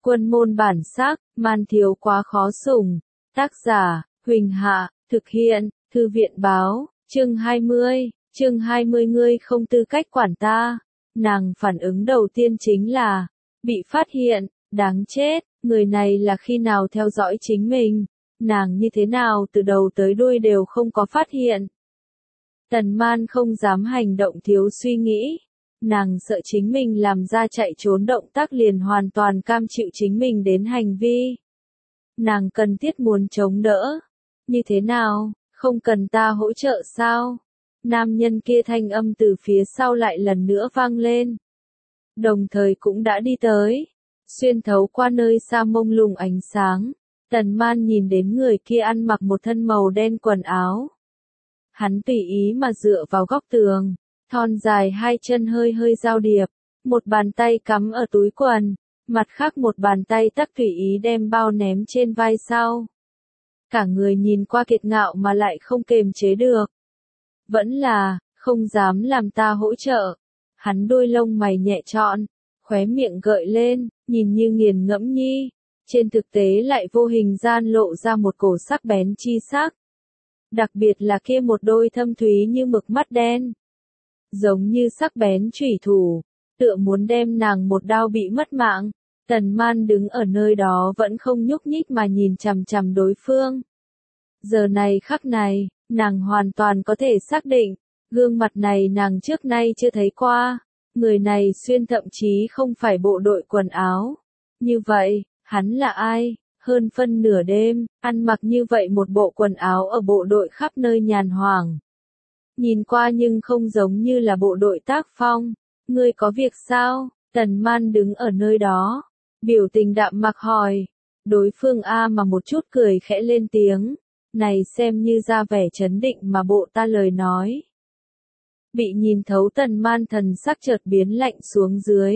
Quân môn bản sắc, man thiếu quá khó sủng. Tác giả, Huỳnh Hạ, thực hiện, Thư viện báo, chương 20 ngươi không tư cách quản ta. Nàng phản ứng đầu tiên chính là, bị phát hiện, đáng chết, người này là khi nào theo dõi chính mình, nàng như thế nào từ đầu tới đuôi đều không có phát hiện. Tần Man không dám hành động thiếu suy nghĩ. Nàng sợ chính mình làm ra chạy trốn động tác liền hoàn toàn cam chịu chính mình đến hành vi. Nàng cần thiết muốn chống đỡ. Như thế nào, không cần ta hỗ trợ sao? Nam nhân kia thanh âm từ phía sau lại lần nữa vang lên. Đồng thời cũng đã đi tới. Xuyên thấu qua nơi xa mông lung ánh sáng. Tần Man nhìn đến người kia ăn mặc một thân màu đen quần áo. Hắn tùy ý mà dựa vào góc tường. Thon dài hai chân hơi hơi giao điệp, một bàn tay cắm ở túi quần, mặt khác một bàn tay tắc tùy ý đem bao ném trên vai sau. Cả người nhìn qua kiệt ngạo mà lại không kềm chế được. Vẫn là, không dám làm ta hỗ trợ. Hắn đôi lông mày nhẹ trọn, khóe miệng gợi lên, nhìn như nghiền ngẫm nhi. Trên thực tế lại vô hình gian lộ ra một cổ sắc bén chi sắc. Đặc biệt là kia một đôi thâm thúy như mực mắt đen. Giống như sắc bén chủy thủ, tựa muốn đem nàng một đao bị mất mạng. Tần Man đứng ở nơi đó vẫn không nhúc nhích mà nhìn chằm chằm đối phương. Giờ này khắc này, nàng hoàn toàn có thể xác định, gương mặt này nàng trước nay chưa thấy qua. Người này xuyên thậm chí không phải bộ đội quần áo. Như vậy, hắn là ai? Hơn phân nửa đêm, ăn mặc như vậy một bộ quần áo ở bộ đội khắp nơi nhàn hoảng. Nhìn qua nhưng không giống như là bộ đội tác phong. Ngươi có việc sao? Tần Man đứng ở nơi đó. Biểu tình đạm mạc hỏi. Đối phương A mà một chút cười khẽ lên tiếng. Này xem như ra vẻ chấn định mà bộ ta lời nói. Bị nhìn thấu Tần Man thần sắc chợt biến lạnh xuống dưới.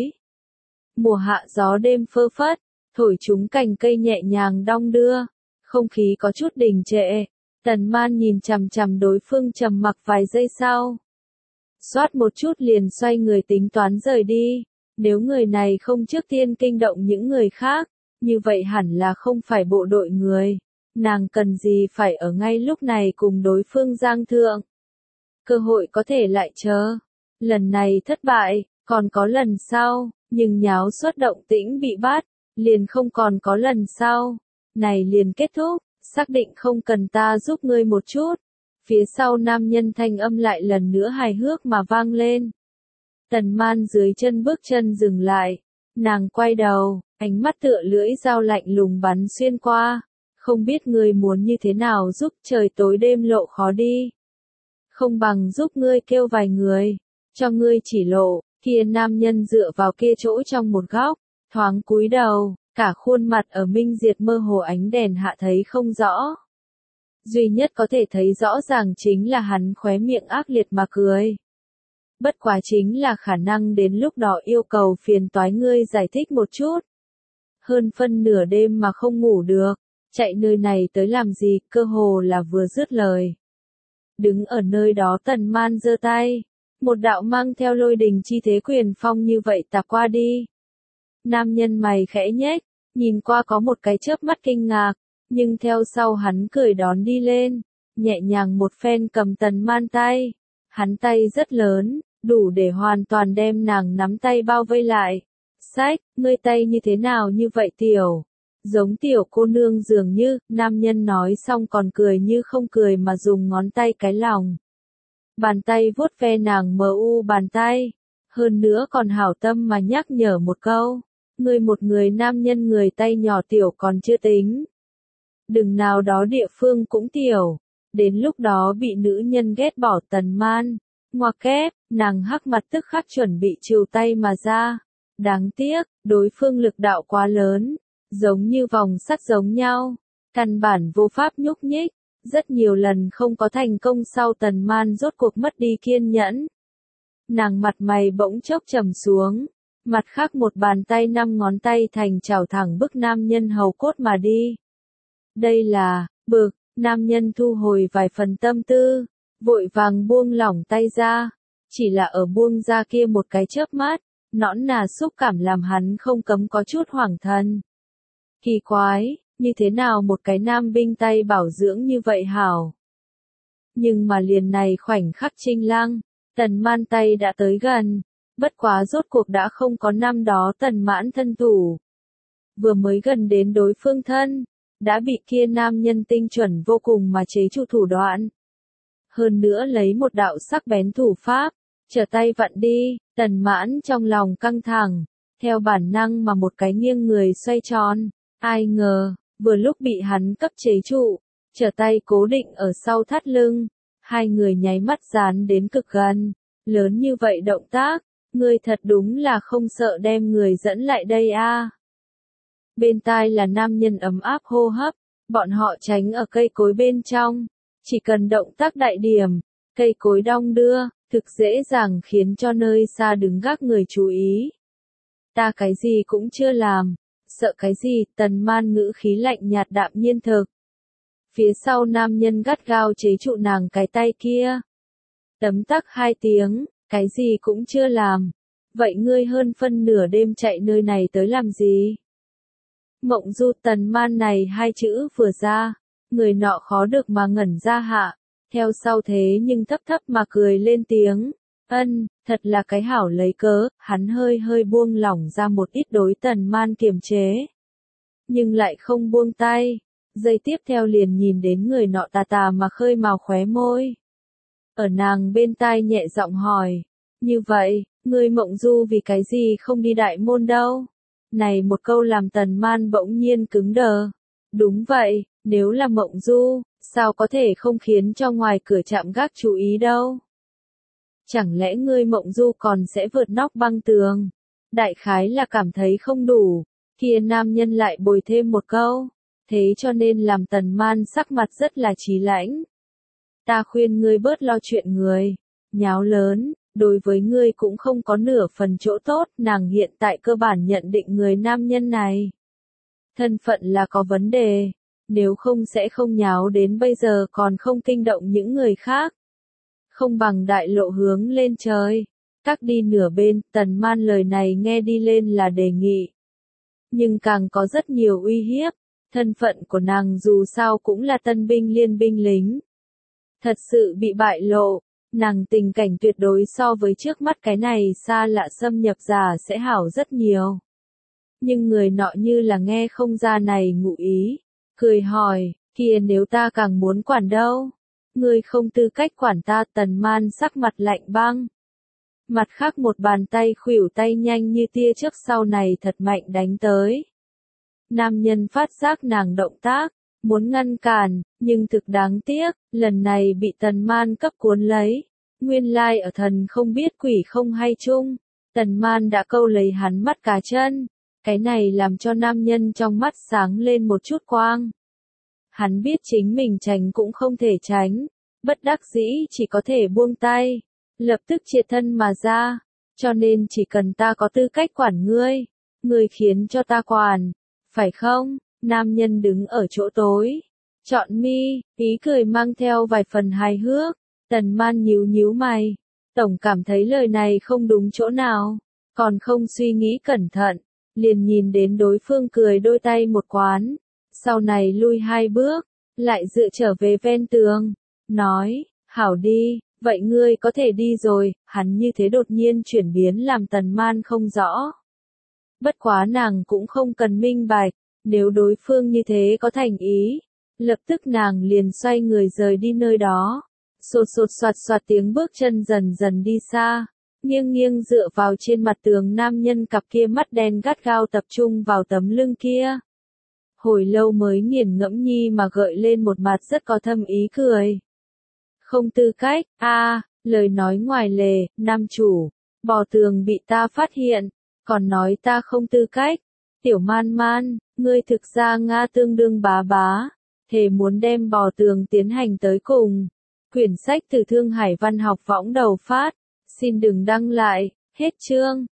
Mùa hạ gió đêm phơ phất. Thổi chúng cành cây nhẹ nhàng đong đưa. Không khí có chút đình trệ. Tần Man nhìn chằm chằm đối phương trầm mặc vài giây sau. Xoát một chút liền xoay người tính toán rời đi. Nếu người này không trước tiên kinh động những người khác, như vậy hẳn là không phải bộ đội người. Nàng cần gì phải ở ngay lúc này cùng đối phương giang thượng. Cơ hội có thể lại chờ. Lần này thất bại, còn có lần sau, nhưng nháo xuất động tĩnh bị bắt, liền không còn có lần sau. Này liền kết thúc. Xác định không cần ta giúp ngươi một chút. Phía sau nam nhân thanh âm lại lần nữa hài hước mà vang lên. Tần Man dưới chân bước chân dừng lại. Nàng quay đầu, ánh mắt tựa lưỡi dao lạnh lùng bắn xuyên qua. Không biết ngươi muốn như thế nào giúp trời tối đêm lộ khó đi. Không bằng giúp ngươi kêu vài người. Cho ngươi chỉ lộ. Kia nam nhân dựa vào kia chỗ trong một góc. Thoáng cúi đầu. Cả khuôn mặt ở minh diệt mơ hồ ánh đèn hạ thấy không rõ. Duy nhất có thể thấy rõ ràng chính là hắn khóe miệng ác liệt mà cười. Bất quá chính là khả năng đến lúc đó yêu cầu phiền toái ngươi giải thích một chút. Hơn phân nửa đêm mà không ngủ được, chạy nơi này tới làm gì, cơ hồ là vừa dứt lời. Đứng ở nơi đó Tần Man giơ tay, một đạo mang theo lôi đình chi thế quyền phong như vậy tạt qua đi. Nam nhân mày khẽ nhếch, nhìn qua có một cái chớp mắt kinh ngạc, nhưng theo sau hắn cười đón đi lên, nhẹ nhàng một phen cầm Tần Man tay. Hắn tay rất lớn, đủ để hoàn toàn đem nàng nắm tay bao vây lại. Sách, ngươi tay như thế nào như vậy tiểu? Giống tiểu cô nương dường như, nam nhân nói xong còn cười như không cười mà dùng ngón tay cái lòng. Bàn tay vuốt ve nàng mờ u bàn tay, hơn nữa còn hảo tâm mà nhắc nhở một câu. Ngươi một người nam nhân người tay nhỏ tiểu còn chưa tính. Đừng nào đó địa phương cũng tiểu. Đến lúc đó bị nữ nhân ghét bỏ. Tần Man. Ngoặc kép, nàng hắc mặt tức khắc chuẩn bị trừ tay mà ra. Đáng tiếc, đối phương lực đạo quá lớn. Giống như vòng sắt giống nhau. Căn bản vô pháp nhúc nhích. Rất nhiều lần không có thành công sau Tần Man rốt cuộc mất đi kiên nhẫn. Nàng mặt mày bỗng chốc trầm xuống. Mặt khác một bàn tay 5 ngón tay thành chảo thẳng bức nam nhân hầu cốt mà đi. Đây là, bực, nam nhân thu hồi vài phần tâm tư, vội vàng buông lỏng tay ra. Chỉ là ở buông ra kia một cái chớp mắt, nõn nà xúc cảm làm hắn không cấm có chút hoảng thần. Kỳ quái, như thế nào một cái nam binh tay bảo dưỡng như vậy hảo. Nhưng mà liền này khoảnh khắc Trinh Lăng, Tần Man tay đã tới gần, bất quá rốt cuộc đã không có năm đó Tần Mãn thân thủ. Vừa mới gần đến đối phương thân, đã bị kia nam nhân tinh chuẩn vô cùng mà chế trụ thủ đoạn. Hơn nữa lấy một đạo sắc bén thủ pháp, trở tay vặn đi, Tần Mãn trong lòng căng thẳng, theo bản năng mà một cái nghiêng người xoay tròn, ai ngờ, vừa lúc bị hắn cấp chế trụ, trở tay cố định ở sau thắt lưng, hai người nháy mắt dán đến cực gần, lớn như vậy động tác, ngươi thật đúng là không sợ đem người dẫn lại đây a. Bên tai là nam nhân ấm áp hô hấp, bọn họ tránh ở cây cối bên trong, chỉ cần động tác đại điểm, cây cối đong đưa, thực dễ dàng khiến cho nơi xa đứng gác người chú ý. Ta cái gì cũng chưa làm, sợ cái gì, Tần Man ngữ khí lạnh nhạt đạm nhiên thực. Phía sau nam nhân gắt gao chế trụ nàng cái tay kia. Tấm tắc hai tiếng, cái gì cũng chưa làm. Vậy ngươi hơn phân nửa đêm chạy nơi này tới làm gì? Mộng Du. Tần Man này hai chữ vừa ra, người nọ khó được mà ngẩn ra hạ, theo sau thế nhưng thấp thấp mà cười lên tiếng. Thật là cái hảo lấy cớ, hắn hơi hơi buông lỏng ra một ít đối Tần Man kiềm chế. Nhưng lại không buông tay, giây tiếp theo liền nhìn đến người nọ tà tà mà khơi mào khóe môi. Ở nàng bên tai nhẹ giọng hỏi, như vậy, ngươi Mộng Du vì cái gì không đi đại môn đâu? Này một câu làm Tần Man bỗng nhiên cứng đờ. Đúng vậy, nếu là Mộng Du, sao có thể không khiến cho ngoài cửa trạm gác chú ý đâu? Chẳng lẽ ngươi Mộng Du còn sẽ vượt nóc băng tường? Đại khái là cảm thấy không đủ, kia nam nhân lại bồi thêm một câu, thế cho nên làm Tần Man sắc mặt rất là chí lãnh. Ta khuyên ngươi bớt lo chuyện người, nháo lớn, đối với ngươi cũng không có nửa phần chỗ tốt, nàng hiện tại cơ bản nhận định người nam nhân này. Thân phận là có vấn đề, nếu không sẽ không nháo đến bây giờ còn không kinh động những người khác. Không bằng đại lộ hướng lên trời, các đi nửa bên, Tần Man lời này nghe đi lên là đề nghị. Nhưng càng có rất nhiều uy hiếp, thân phận của nàng dù sao cũng là tân binh liên binh lính. Thật sự bị bại lộ, nàng tình cảnh tuyệt đối so với trước mắt cái này xa lạ xâm nhập giả sẽ hảo rất nhiều. Nhưng người nọ như là nghe không ra này ngụ ý, cười hỏi, kia nếu ta càng muốn quản đâu? Ngươi không tư cách quản ta. Tần Man sắc mặt lạnh băng. Mặt khác một bàn tay khuỷu tay nhanh như tia trước sau này thật mạnh đánh tới. Nam nhân phát giác nàng động tác, muốn ngăn cản, nhưng thực đáng tiếc, lần này bị Tần Man cấp cuốn lấy. Nguyên lai ở thần không biết quỷ không hay chung, Tần Man đã câu lấy hắn mắt cá chân. Cái này làm cho nam nhân trong mắt sáng lên một chút quang. Hắn biết chính mình tránh cũng không thể tránh, bất đắc dĩ chỉ có thể buông tay, lập tức triệt thân mà ra, cho nên chỉ cần ta có tư cách quản ngươi, ngươi khiến cho ta quản, phải không? Nam nhân đứng ở chỗ tối, chọn mi, ý cười mang theo vài phần hài hước. Tần Man nhíu nhíu mày, tổng cảm thấy lời này không đúng chỗ nào, còn không suy nghĩ cẩn thận, liền nhìn đến đối phương cười đôi tay một quán, sau này lui hai bước, lại dựa trở về ven tường, nói, hảo đi, vậy ngươi có thể đi rồi. Hắn như thế đột nhiên chuyển biến làm Tần Man không rõ. Bất quá nàng cũng không cần minh bạch, nếu đối phương như thế có thành ý, lập tức nàng liền xoay người rời đi nơi đó. Sột sột soạt soạt tiếng bước chân dần dần đi xa, nghiêng nghiêng dựa vào trên mặt tường nam nhân cặp kia mắt đen gắt gao tập trung vào tấm lưng kia. Hồi lâu mới nghiền ngẫm nhi mà gợi lên một mặt rất có thâm ý cười. Không tư cách, lời nói ngoài lề, nam chủ, bò tường bị ta phát hiện, còn nói ta không tư cách. Tiểu Man Man, ngươi thực ra Nga tương đương bá bá, thề muốn đem bò tường tiến hành tới cùng. Quyển sách từ Thương Hải Văn học võng đầu phát, xin đừng đăng lại, hết chương.